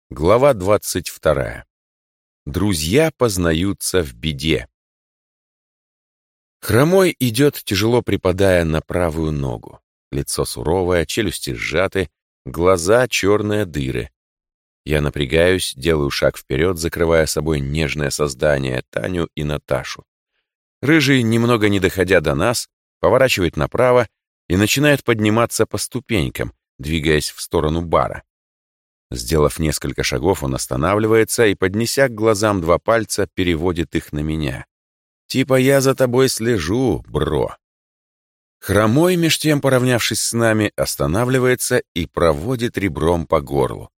Глава 22. Друзья познаются в беде. Хромой идет, тяжело припадая на правую ногу. Лицо суровое, челюсти сжаты, глаза черные дыры. Я напрягаюсь, делаю шаг вперед, закрывая собой нежное создание, Таню и Наташу. Рыжий, немного не доходя до нас, поворачивает направо и начинает подниматься по ступенькам, двигаясь в сторону бара. Сделав несколько шагов, он останавливается и, поднеся к глазам два пальца, переводит их на меня. Типа «я за тобой слежу, бро». Хромой, меж тем поравнявшись с нами, останавливается и проводит ребром по горлу.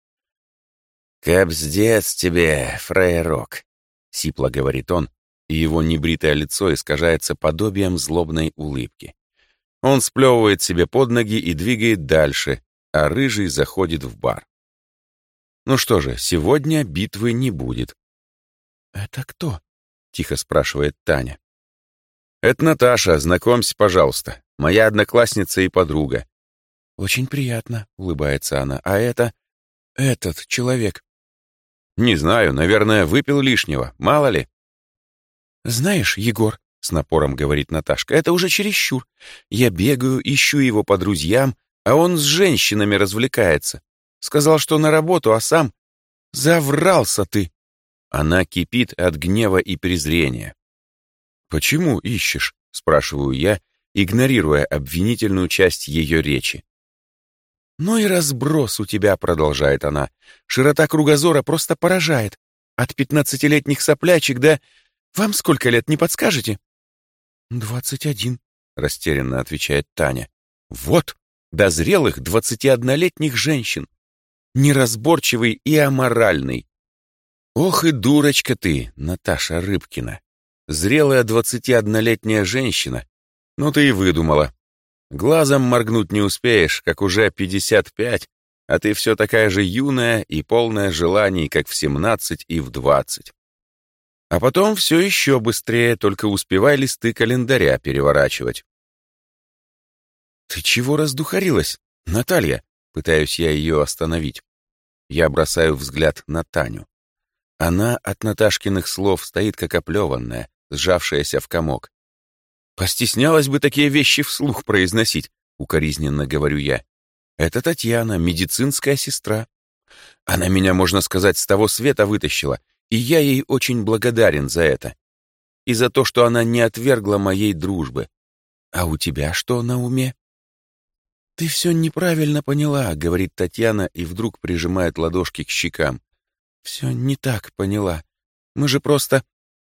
«Капздец тебе, фраерок», — сипло говорит он, и его небритое лицо искажается подобием злобной улыбки. Он сплевывает себе под ноги и двигает дальше, а рыжий заходит в бар. Ну что же, сегодня битвы не будет. «Это кто?» — тихо спрашивает Таня. «Это Наташа, знакомься, пожалуйста. Моя одноклассница и подруга». «Очень приятно», — улыбается она. «А это... этот человек?» «Не знаю, наверное, выпил лишнего, мало ли». «Знаешь, Егор», — с напором говорит Наташка, — «это уже чересчур. Я бегаю, ищу его по друзьям, а он с женщинами развлекается. Сказал, что на работу, а сам... Заврался ты!» Она кипит от гнева и презрения. «Почему ищешь?» — спрашиваю я, игнорируя обвинительную часть ее речи. «Ну и разброс у тебя», — продолжает она. «Широта кругозора просто поражает. От 15-летних соплячек до... Вам сколько лет, не подскажете?» 21, растерянно отвечает Таня. «Вот, до зрелых 21-летних женщин. Неразборчивый и аморальный. Ох и дурочка ты, Наташа Рыбкина. Зрелая 21-летняя женщина. Ну ты и выдумала. Глазом моргнуть не успеешь, как уже 55, а ты все такая же юная и полная желаний, как в 17 и в 20. А потом все еще быстрее, только успевай листы календаря переворачивать». «Ты чего раздухарилась, Наталья?» Пытаюсь я ее остановить. Я бросаю взгляд на Таню. Она от Наташкиных слов стоит как оплеванная, сжавшаяся в комок. «Постеснялась бы такие вещи вслух произносить», — укоризненно говорю я. «Это Татьяна, медицинская сестра. Она меня, можно сказать, с того света вытащила, и я ей очень благодарен за это. И за то, что она не отвергла моей дружбы. А у тебя что на уме?» «Ты все неправильно поняла», — говорит Татьяна и вдруг прижимает ладошки к щекам. «Все не так поняла. Мы просто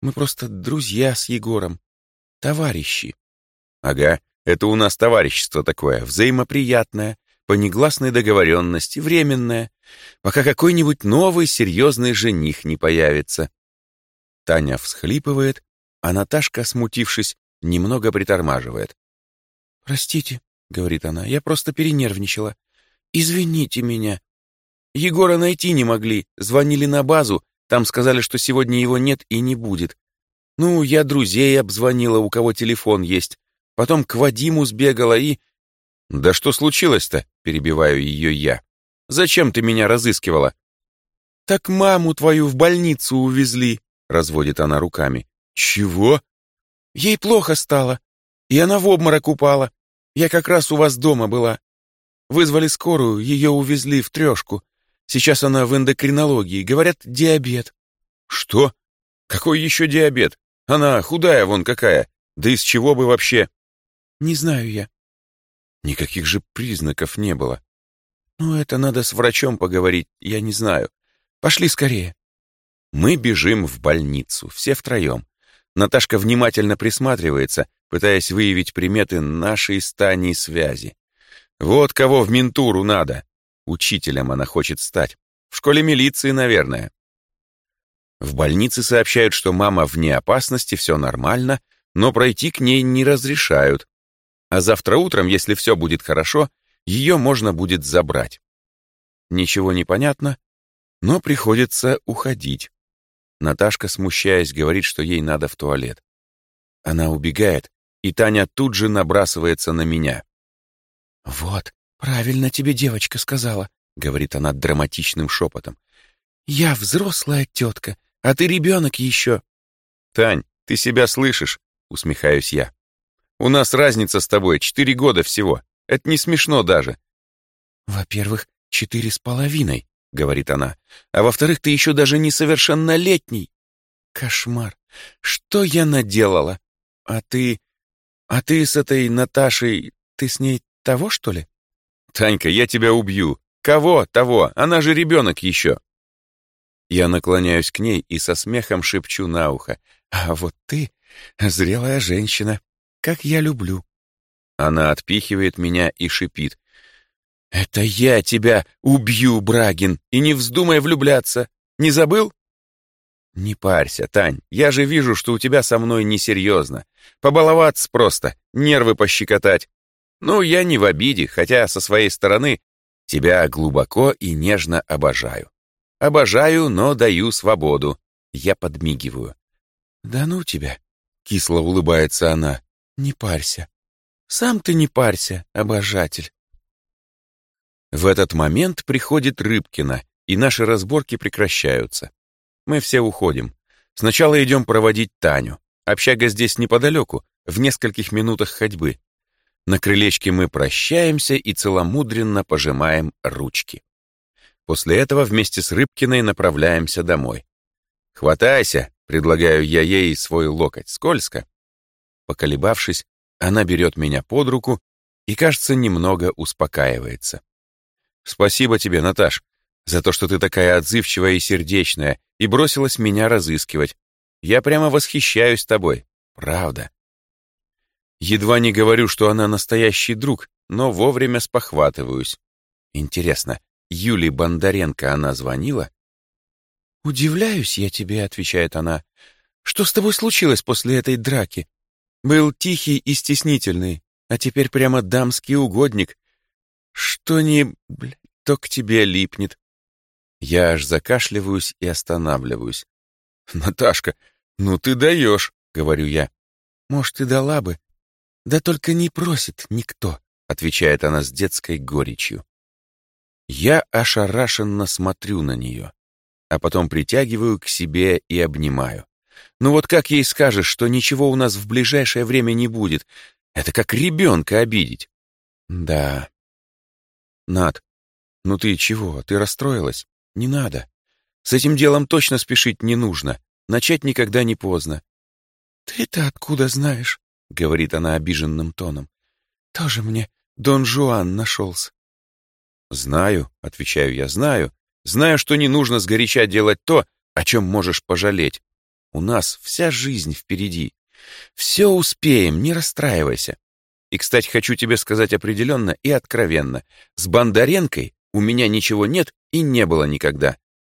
друзья с Егором. Товарищи». «Ага, это у нас товарищество такое, взаимоприятное, по негласной договоренности, временное, пока какой-нибудь новый серьезный жених не появится». Таня всхлипывает, а Наташка, смутившись, немного притормаживает. «Простите», — говорит она, — «я просто перенервничала. Извините меня. Егора найти не могли, звонили на базу, там сказали, что сегодня его нет и не будет. Ну, я друзей обзвонила, у кого телефон есть, потом к Вадиму сбегала и...» «Да что случилось-то?» — перебиваю ее я. «Зачем ты меня разыскивала?» «Так маму твою в больницу увезли», — разводит она руками. «Чего?» «Ей плохо стало, и она в обморок упала. Я как раз у вас дома была. Вызвали скорую, ее увезли в 3. Сейчас она в эндокринологии. Говорят, диабет». «Что? Какой еще диабет? Она худая вон какая. Да из чего бы вообще?» «Не знаю я». Никаких же признаков не было. «Ну, это надо с врачом поговорить, я не знаю. Пошли скорее». Мы бежим в больницу, все втроем. Наташка внимательно присматривается, пытаясь выявить приметы нашей с Таней связи. Вот кого в ментуру надо. Учителем она хочет стать. В школе милиции, наверное. В больнице сообщают, что мама вне опасности, все нормально, но пройти к ней не разрешают. А завтра утром, если все будет хорошо, ее можно будет забрать. Ничего не понятно, но приходится уходить. Наташка, смущаясь, говорит, что ей надо в туалет. Она убегает, и Таня тут же набрасывается на меня. «Вот, правильно тебе девочка сказала», — говорит она драматичным шепотом. Я взрослая тетка, а ты ребенок еще. «Тань, ты себя слышишь?» — усмехаюсь я. «У нас разница с тобой 4 года всего. Это не смешно даже». «Во-первых, 4,5, — говорит она, — а во-вторых, ты еще даже несовершеннолетний. Кошмар! Что я наделала? А ты с этой Наташей, ты с ней того, что ли?» «Танька, я тебя убью. Кого того? Она же ребенок еще». Я наклоняюсь к ней и со смехом шепчу на ухо. «А вот ты зрелая женщина, как я люблю». Она отпихивает меня и шипит. «Это я тебя убью, Брагин, и не вздумай влюбляться. Не забыл?» «Не парься, Тань, я же вижу, что у тебя со мной несерьезно. Побаловаться просто, нервы пощекотать. Ну, я не в обиде, хотя со своей стороны тебя глубоко и нежно обожаю. Обожаю, но даю свободу». Я подмигиваю. «Да ну тебя!» — кисло улыбается она. «Не парься. Сам ты не парься, обожатель». В этот момент приходит Рыбкина, и наши разборки прекращаются. Мы все уходим. Сначала идем проводить Таню. Общага здесь неподалеку, в нескольких минутах ходьбы. На крылечке мы прощаемся и целомудренно пожимаем ручки. После этого вместе с Рыбкиной направляемся домой. «Хватайся», — предлагаю я ей свой локоть, скользко. Поколебавшись, она берет меня под руку и, кажется, немного успокаивается. «Спасибо тебе, Наташ, за то, что ты такая отзывчивая и сердечная и бросилась меня разыскивать. Я прямо восхищаюсь тобой, правда». Едва не говорю, что она настоящий друг, но вовремя спохватываюсь. Интересно, Юлии Бондаренко она звонила? «Удивляюсь я тебе», — отвечает она. «Что с тобой случилось после этой драки? Был тихий и стеснительный, а теперь прямо дамский угодник. Что ни, то к тебе липнет». Я аж закашливаюсь и останавливаюсь. «Наташка, ну ты даешь», — говорю я. «Может, и дала бы. Да только не просит никто», — отвечает она с детской горечью. Я ошарашенно смотрю на нее, а потом притягиваю к себе и обнимаю. Ну вот как ей скажешь, что ничего у нас в ближайшее время не будет? Это как ребенка обидеть. Да. Над, ну ты чего, ты расстроилась? Не надо. С этим делом точно спешить не нужно. Начать никогда не поздно. «Ты-то откуда знаешь?» — говорит она обиженным тоном. «Тоже мне Дон Жуан нашелся». «Знаю», — отвечаю я, знаю. Знаю, что не нужно сгоряча делать то, о чем можешь пожалеть. У нас вся жизнь впереди. Все успеем, не расстраивайся. И, кстати, хочу тебе сказать определенно и откровенно. С Бондаренкой у меня ничего нет и не было никогда».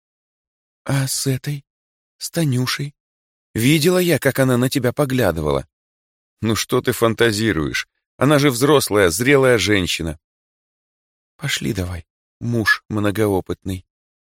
«А с этой? С Танюшей? Видела я, как она на тебя поглядывала». «Ну что ты фантазируешь? Она же взрослая, зрелая женщина». «Пошли давай, муж многоопытный».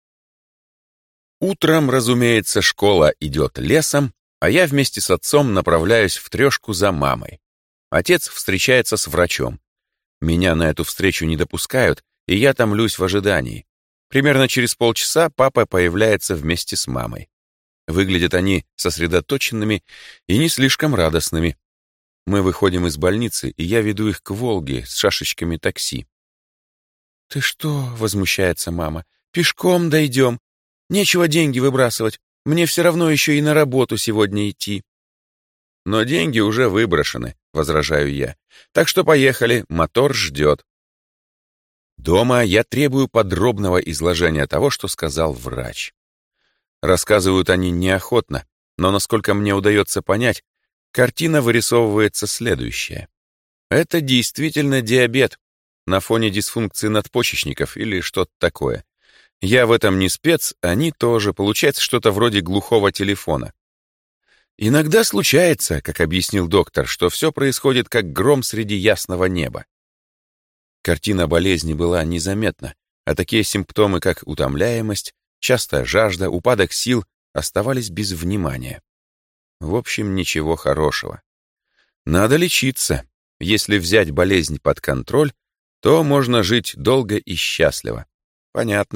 Утром, разумеется, школа идет лесом, а я вместе с отцом направляюсь в трешку за мамой. Отец встречается с врачом. Меня на эту встречу не допускают, и я томлюсь в ожидании. Примерно через полчаса папа появляется вместе с мамой. Выглядят они сосредоточенными и не слишком радостными. Мы выходим из больницы, и я веду их к «Волге» с шашечками такси. «Ты что?» — возмущается мама. «Пешком дойдем. Нечего деньги выбрасывать. Мне все равно еще и на работу сегодня идти». «Но деньги уже выброшены», — возражаю я. «Так что поехали, мотор ждет». Дома я требую подробного изложения того, что сказал врач. Рассказывают они неохотно, но, насколько мне удается понять, картина вырисовывается следующая. Это действительно диабет на фоне дисфункции надпочечников или что-то такое. Я в этом не спец, они тоже. Получается что-то вроде глухого телефона. Иногда случается, как объяснил доктор, что все происходит как гром среди ясного неба. Картина болезни была незаметна, а такие симптомы, как утомляемость, частая жажда, упадок сил, оставались без внимания. В общем, ничего хорошего. Надо лечиться. Если взять болезнь под контроль, то можно жить долго и счастливо. Понятно.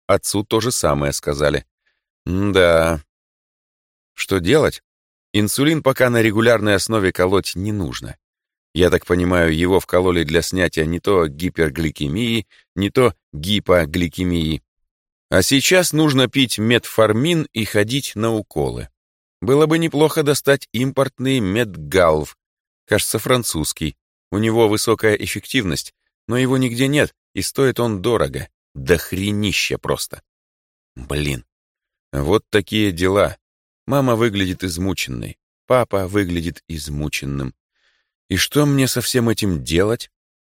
отцу то же самое сказали. Да. Что делать? Инсулин пока на регулярной основе колоть не нужно. Я так понимаю, его вкололи для снятия не то гипергликемии, не то гипогликемии. А сейчас нужно пить метформин и ходить на уколы. Было бы неплохо достать импортный Медгалв, кажется, французский. У него высокая эффективность, но его нигде нет, и стоит он дорого. Да хренища просто. Блин, вот такие дела. Мама выглядит измученной, папа выглядит измученным. И что мне со всем этим делать?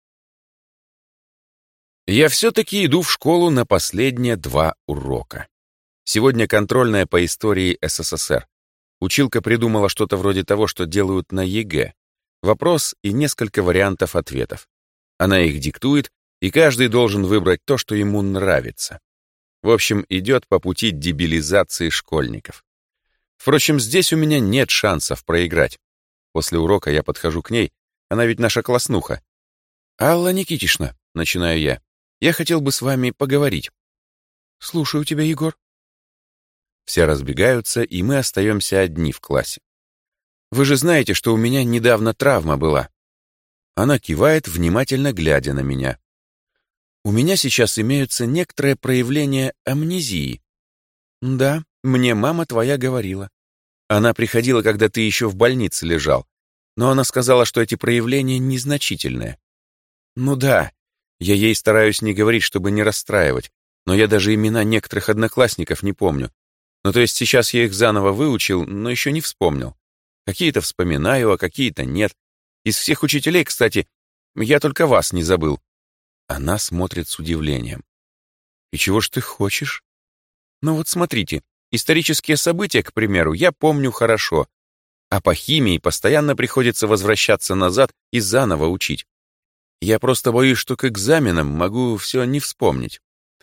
Я все-таки иду в школу на последние 2 урока. Сегодня контрольная по истории СССР. Училка придумала что-то вроде того, что делают на ЕГЭ. Вопрос и несколько вариантов ответов. Она их диктует, и каждый должен выбрать то, что ему нравится. В общем, идет по пути дебилизации школьников. Впрочем, здесь у меня нет шансов проиграть. После урока я подхожу к ней, она ведь наша класснуха. «Алла Никитишна», — начинаю я хотел бы с вами поговорить». «Слушаю тебя, Егор». Все разбегаются, и мы остаемся одни в классе. «Вы же знаете, что у меня недавно травма была». Она кивает, внимательно глядя на меня. «У меня сейчас имеются некоторые проявления амнезии». «Да, мне мама твоя говорила. Она приходила, когда ты еще в больнице лежал, но она сказала, что эти проявления незначительные». «Ну да, я ей стараюсь не говорить, чтобы не расстраивать, но я даже имена некоторых одноклассников не помню. Ну то есть сейчас я их заново выучил, но еще не вспомнил. Какие-то вспоминаю, а какие-то нет. Из всех учителей, кстати, я только вас не забыл». Она смотрит с удивлением. «И чего ж ты хочешь?» «Ну вот смотрите, исторические события, к примеру, я помню хорошо, а по химии постоянно приходится возвращаться назад и заново учить. Я просто боюсь, что к экзаменам могу все не вспомнить».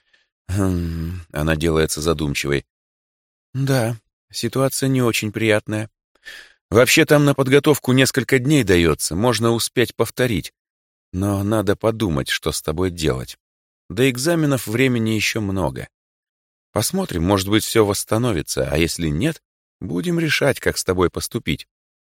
Она делается задумчивой. «Да, ситуация не очень приятная. Вообще там на подготовку несколько дней дается, можно успеть повторить. Но надо подумать, что с тобой делать. До экзаменов времени еще много. Посмотрим, может быть, все восстановится, а если нет, будем решать, как с тобой поступить».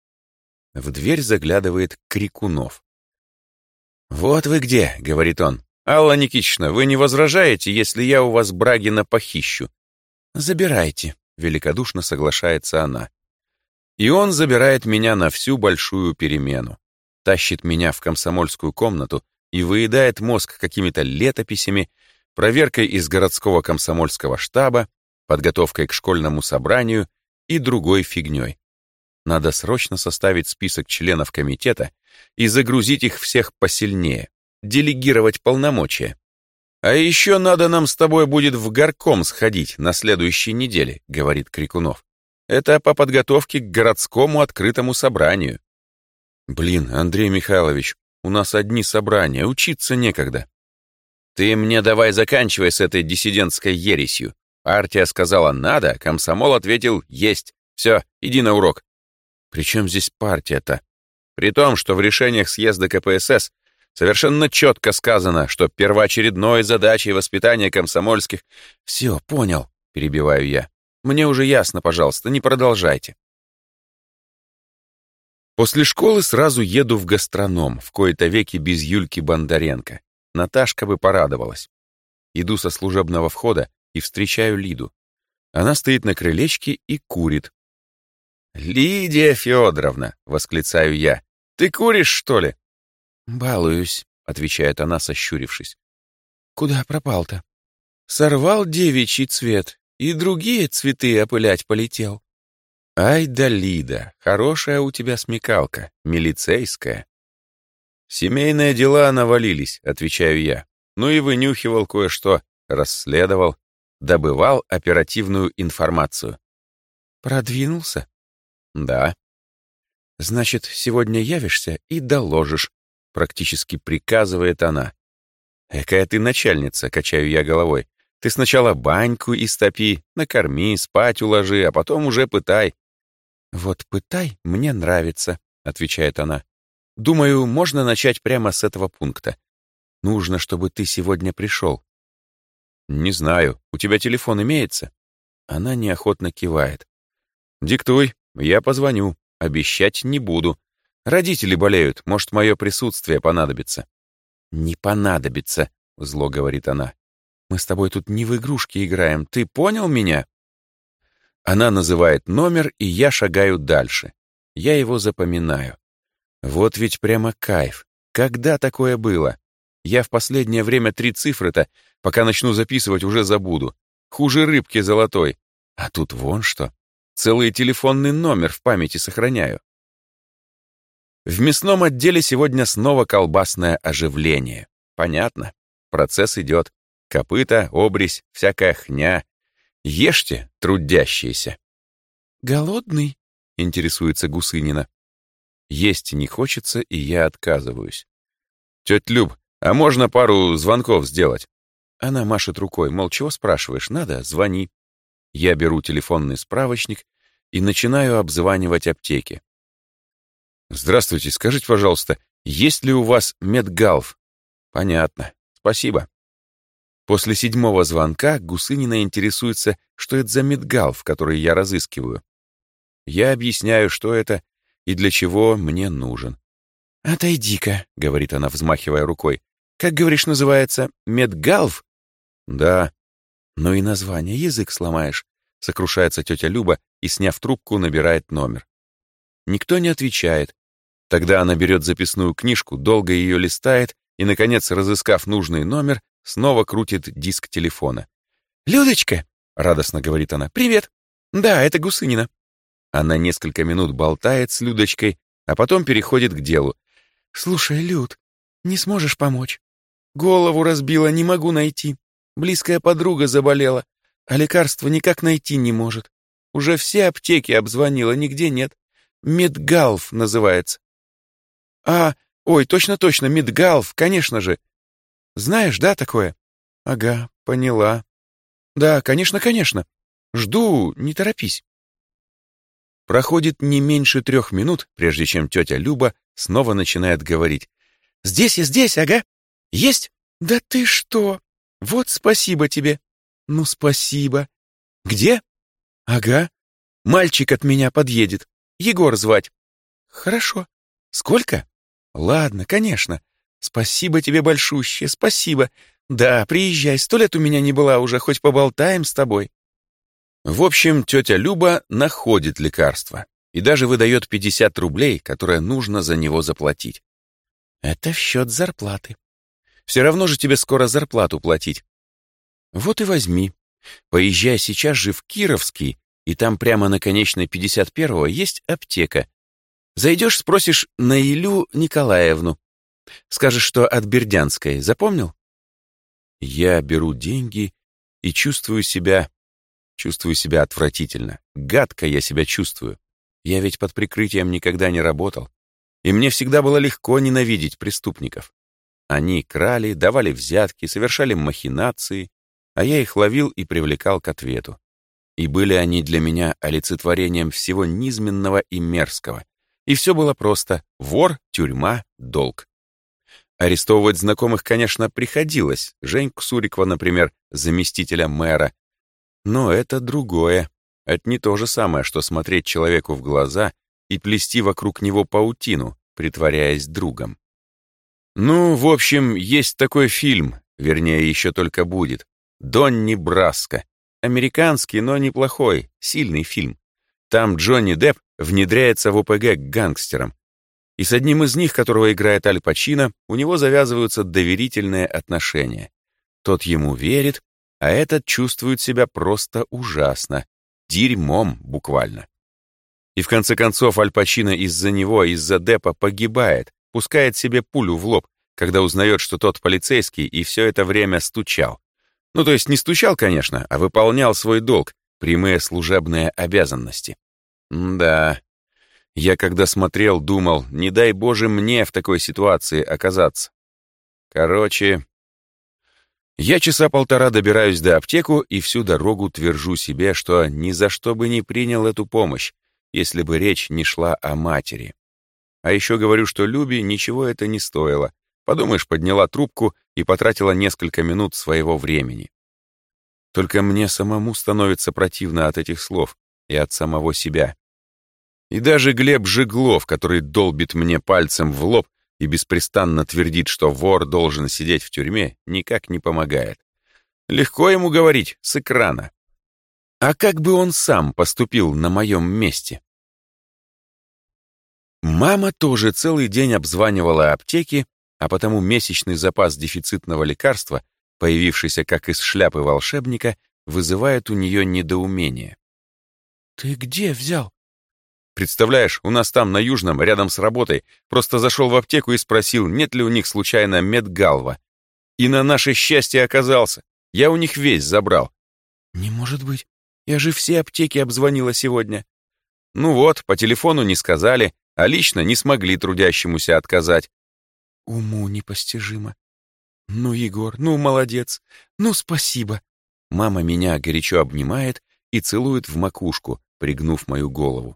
В дверь заглядывает Крикунов. «Вот вы где», — говорит он. «Алла Никитична, вы не возражаете, если я у вас Брагина похищу?» «Забирайте», — великодушно соглашается она. И он забирает меня на всю большую перемену. Тащит меня в комсомольскую комнату и выедает мозг какими-то летописями, проверкой из городского комсомольского штаба, подготовкой к школьному собранию и другой фигней. Надо срочно составить список членов комитета и загрузить их всех посильнее, делегировать полномочия. «А еще надо нам с тобой будет в горком сходить на следующей неделе», — говорит Крикунов. «Это по подготовке к городскому открытому собранию». «Блин, Андрей Михайлович, у нас одни собрания, учиться некогда». «Ты мне давай заканчивай с этой диссидентской ересью. Партия сказала «надо», комсомол ответил «есть». Все, иди на урок». «При чем здесь партия-то?» «При том, что в решениях съезда КПСС совершенно четко сказано, что первоочередной задачей воспитания комсомольских...» «Все, понял», — перебиваю я. «Мне уже ясно, пожалуйста, не продолжайте». После школы сразу еду в гастроном, в кои-то веки без Юльки Бондаренко. Наташка бы порадовалась. Иду со служебного входа и встречаю Лиду. Она стоит на крылечке и курит. «Лидия Федоровна!» — восклицаю я. «Ты куришь, что ли?» «Балуюсь», — отвечает она, сощурившись. «Куда пропал-то?» «Сорвал девичий цвет и другие цветы опылять полетел». «Ай да, Лида, хорошая у тебя смекалка, милицейская». «Семейные дела навалились», — отвечаю я. «Ну и вынюхивал кое-что, расследовал, добывал оперативную информацию». «Продвинулся?» «Да». «Значит, сегодня явишься и доложишь», — практически приказывает она. «Экая ты начальница», — качаю я головой. «Ты сначала баньку истопи, накорми, спать уложи, а потом уже пытай». «Вот пытай мне нравится», — отвечает она. «Думаю, можно начать прямо с этого пункта. Нужно, чтобы ты сегодня пришел». «Не знаю. У тебя телефон имеется?» Она неохотно кивает. «Диктуй, я позвоню. Обещать не буду. Родители болеют, может, мое присутствие понадобится». «Не понадобится», — зло говорит она. «Мы с тобой тут не в игрушки играем. Ты понял меня?» Она называет номер, и я шагаю дальше. Я его запоминаю. Вот ведь прямо кайф. Когда такое было? Я в последнее время 3 цифры-то, пока начну записывать, уже забуду. Хуже рыбки золотой. А тут вон что. Целый телефонный номер в памяти сохраняю. В мясном отделе сегодня снова колбасное оживление. Понятно. Процесс идет. Копыта, обрезь, всякая хня. Ешьте, трудящиеся. «Голодный?» — интересуется Гусынина. Есть не хочется, и я отказываюсь. «Тетя Люб, а можно пару звонков сделать?» Она машет рукой, мол, чего спрашиваешь, надо, звони. Я беру телефонный справочник и начинаю обзванивать аптеки. «Здравствуйте, скажите, пожалуйста, есть ли у вас медгалф?» «Понятно, спасибо». После 7-го звонка Гусынина интересуется, что это за медгалф, который я разыскиваю. Я объясняю, что это и для чего мне нужен. «Отойди-ка», — говорит она, взмахивая рукой. «Как, говоришь, называется? Медгалф?» «Да». «Ну и название, язык сломаешь», — сокрушается тетя Люба и, сняв трубку, набирает номер. Никто не отвечает. Тогда она берет записную книжку, долго ее листает и, наконец, разыскав нужный номер, снова крутит диск телефона. «Людочка!» — радостно говорит она. «Привет! Да, это Гусынина». Она несколько минут болтает с Людочкой, а потом переходит к делу. «Слушай, Люд, не сможешь помочь? Голову разбила, не могу найти. Близкая подруга заболела, а лекарства никак найти не может. Уже все аптеки обзвонила, нигде нет. Медгалф называется». Ой, точно, Медгалф, конечно же. Знаешь, да, такое? Ага, поняла. Да, конечно. Жду, не торопись. Проходит не меньше 3 минут, прежде чем тетя Люба снова начинает говорить. Здесь я, здесь, ага. Есть? Да ты что? Вот спасибо тебе. Ну, спасибо. Где? Ага. Мальчик от меня подъедет. Егор звать. Хорошо. Сколько? Ладно, конечно. Спасибо тебе большущее, спасибо. Да, приезжай, 100 лет у меня не была уже, хоть поболтаем с тобой. В общем, тетя Люба находит лекарство и даже выдает 50 рублей, которые нужно за него заплатить. Это в счет зарплаты. Все равно же тебе скоро зарплату платить. Вот и возьми. Поезжай сейчас же в Кировский, и там прямо на конечной 51-го есть аптека. Зайдешь, спросишь Наилю Николаевну. Скажешь, что от Бердянской, запомнил? Я беру деньги и чувствую себя отвратительно. Гадко я себя чувствую. Я ведь под прикрытием никогда не работал. И мне всегда было легко ненавидеть преступников. Они крали, давали взятки, совершали махинации, а я их ловил и привлекал к ответу. И были они для меня олицетворением всего низменного и мерзкого. И все было просто: вор, тюрьма, долг. Арестовывать знакомых, конечно, приходилось. Женьку Сурикова, например, заместителя мэра. Но это другое. Это не то же самое, что смотреть человеку в глаза и плести вокруг него паутину, притворяясь другом. Ну, в общем, есть такой фильм, вернее, еще только будет. «Донни Браско». Американский, но неплохой, сильный фильм. Там Джонни Депп внедряется в ОПГ к гангстерам. И с одним из них, которого играет Аль Пачино, у него завязываются доверительные отношения. Тот ему верит, а этот чувствует себя просто ужасно. Дерьмом буквально. И в конце концов Аль Пачино из-за него, из-за Деппа погибает, пускает себе пулю в лоб, когда узнает, что тот полицейский и все это время стучал. Ну, то есть не стучал, конечно, а выполнял свой долг, прямые служебные обязанности. Да, я когда смотрел, думал, не дай Боже мне в такой ситуации оказаться. Короче, я часа полтора добираюсь до аптеку и всю дорогу твержу себе, что ни за что бы не принял эту помощь, если бы речь не шла о матери. А еще говорю, что Любе ничего это не стоило. Подумаешь, подняла трубку и потратила несколько минут своего времени. Только мне самому становится противно от этих слов и от самого себя. И даже Глеб Жеглов, который долбит мне пальцем в лоб и беспрестанно твердит, что вор должен сидеть в тюрьме, никак не помогает. Легко ему говорить с экрана. А как бы он сам поступил на моем месте? Мама тоже целый день обзванивала аптеки, а потому месячный запас дефицитного лекарства, появившийся как из шляпы волшебника, вызывает у нее недоумение. «Ты где взял?» Представляешь, у нас там, на Южном, рядом с работой, просто зашел в аптеку и спросил, нет ли у них случайно медгалва. И на наше счастье оказался. Я у них весь забрал. «Не может быть. Я же все аптеки обзвонила сегодня». Ну вот, по телефону не сказали, а лично не смогли трудящемуся отказать. Уму непостижимо. Ну, Егор, ну, молодец. Ну, спасибо. Мама меня горячо обнимает и целует в макушку, пригнув мою голову.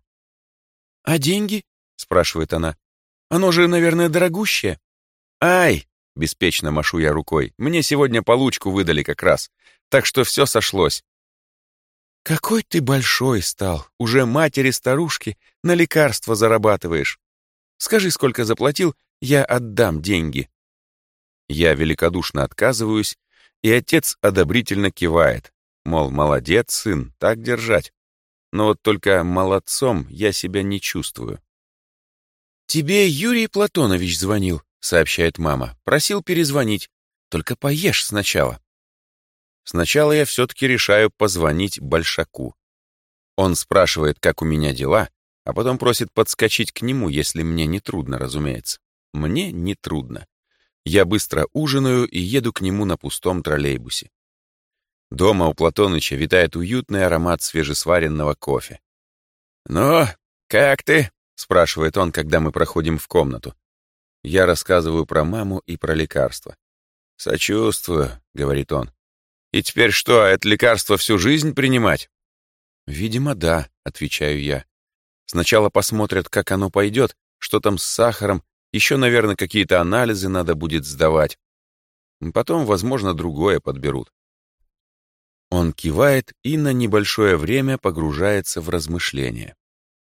«А деньги?» — спрашивает она. «Оно же, наверное, дорогущее». «Ай!» — беспечно машу я рукой. «Мне сегодня получку выдали как раз, так что все сошлось». «Какой ты большой стал, уже матери-старушки, на лекарства зарабатываешь. Скажи, сколько заплатил, я отдам деньги». Я великодушно отказываюсь, и отец одобрительно кивает, мол, молодец, сын, так держать. Но вот только молодцом я себя не чувствую. «Тебе Юрий Платонович звонил», — сообщает мама. «Просил перезвонить. Только поешь сначала». Сначала я все-таки решаю позвонить Большаку. Он спрашивает, как у меня дела, а потом просит подскочить к нему, если мне не трудно, разумеется. Мне не трудно. Я быстро ужинаю и еду к нему на пустом троллейбусе. Дома у Платоныча витает уютный аромат свежесваренного кофе. «Ну, как ты?» — спрашивает он, когда мы проходим в комнату. Я рассказываю про маму и про лекарства. «Сочувствую», — говорит он. «И теперь что, это лекарство всю жизнь принимать?» «Видимо, да», — отвечаю я. «Сначала посмотрят, как оно пойдет, что там с сахаром, еще, наверное, какие-то анализы надо будет сдавать. Потом, возможно, другое подберут». Он кивает и на небольшое время погружается в размышления.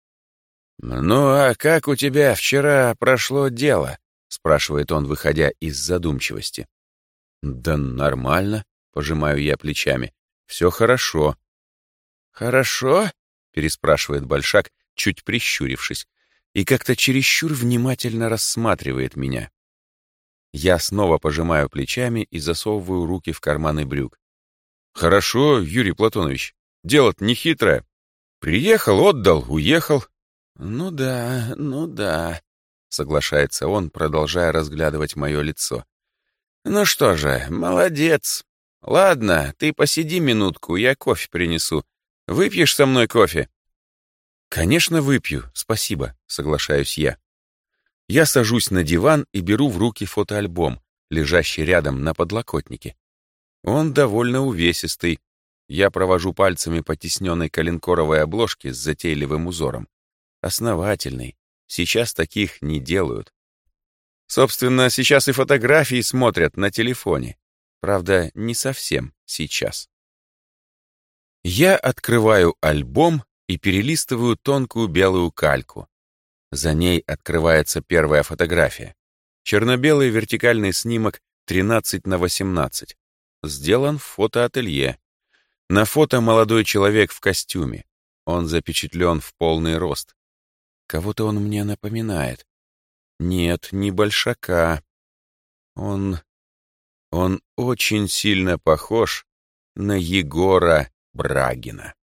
«Ну, а как у тебя вчера прошло дело?» — спрашивает он, выходя из задумчивости. «Да нормально», — пожимаю я плечами. «Все хорошо». «Хорошо?» — переспрашивает Большак, чуть прищурившись, и как-то чересчур внимательно рассматривает меня. Я снова пожимаю плечами и засовываю руки в карманы брюк. «Хорошо, Юрий Платонович, дело-то не хитрое. Приехал, отдал, уехал». «Ну да», — соглашается он, продолжая разглядывать мое лицо. «Ну что же, молодец. Ладно, ты посиди минутку, я кофе принесу. Выпьешь со мной кофе?» «Конечно, выпью, спасибо», — соглашаюсь я. Я сажусь на диван и беру в руки фотоальбом, лежащий рядом на подлокотнике. Он довольно увесистый. Я провожу пальцами по тисненной коленкоровой обложке с затейливым узором. Основательный. Сейчас таких не делают. Собственно, сейчас и фотографии смотрят на телефоне. Правда, не совсем сейчас. Я открываю альбом и перелистываю тонкую белую кальку. За ней открывается первая фотография. Черно-белый вертикальный снимок 13×18. Сделан в фотоателье. На фото молодой человек в костюме. Он запечатлен в полный рост. Кого-то он мне напоминает. Нет, не Большака. Он очень сильно похож на Егора Брагина.